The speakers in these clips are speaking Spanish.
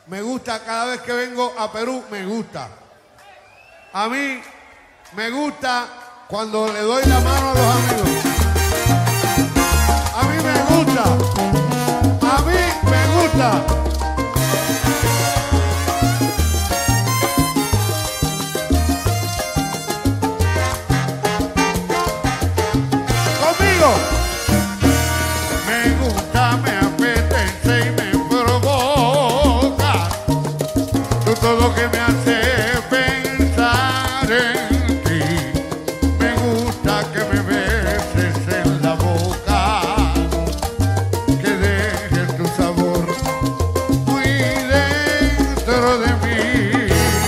Me gusta cada vez que vengo a Perú, me gusta. A mí me gusta cuando le doy la mano a los amigos. A mí me gusta. A mí me gusta. Conmigo. Me gusta, me apetece y me provoca. Tú todo que me hace pensar en ti. Me gusta que me beses en la boca, que dejes tu sabor muy dentro de mí.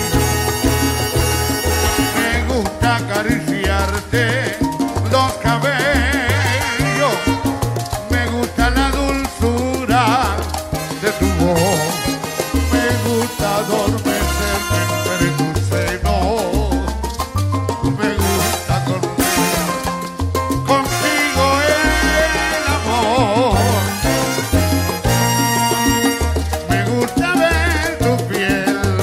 Me gusta acariciarte los cabellos. Me gusta la dulzura de tu voz. Me gusta adormecerme entre tus senos. Me gusta contigo el amor. Me gusta ver tu piel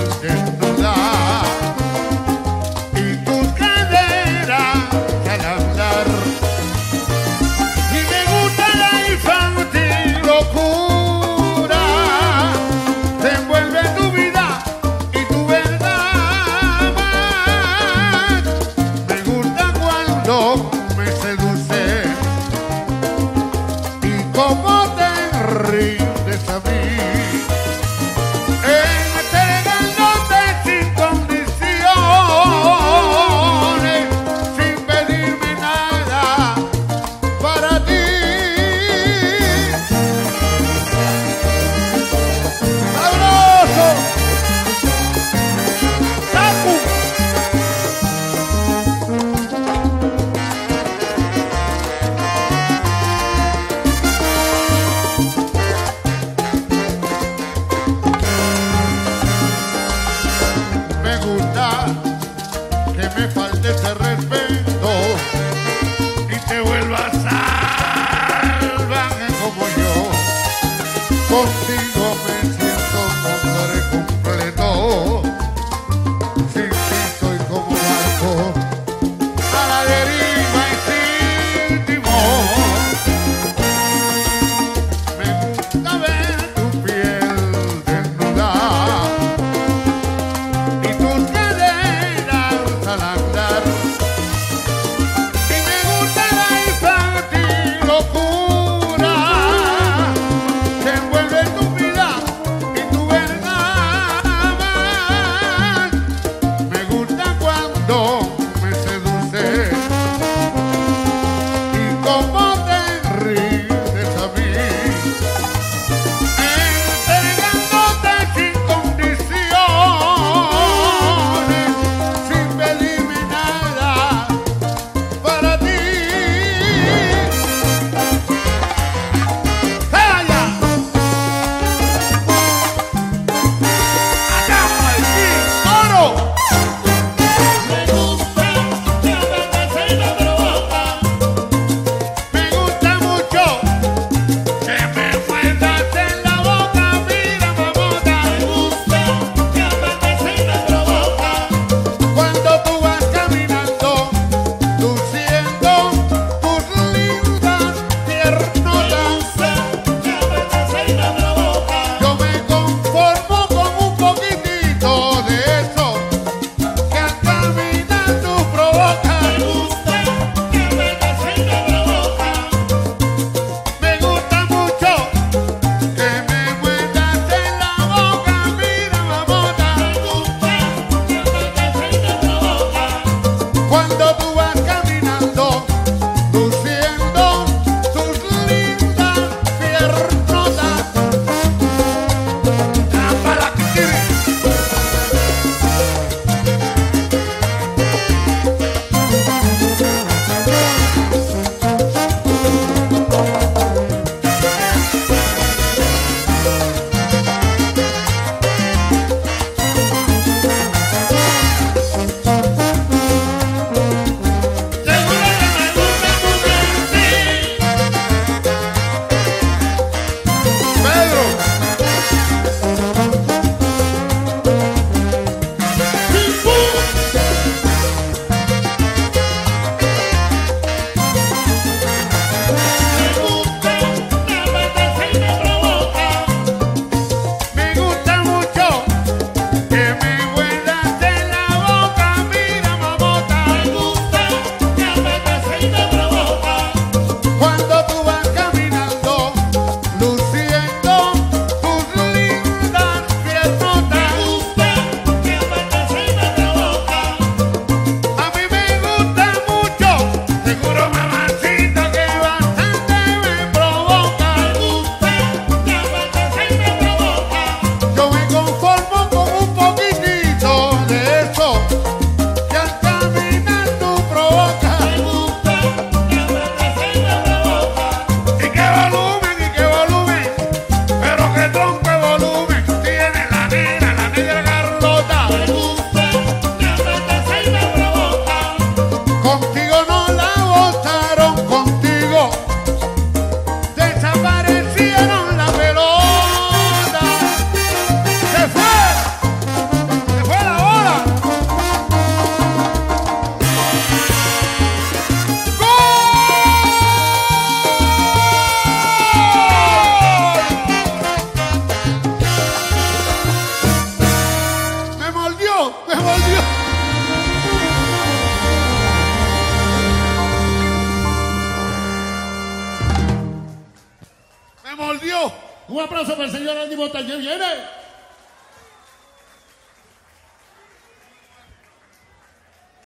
Un aplauso para el señor Andy Montañez. ¡Viene!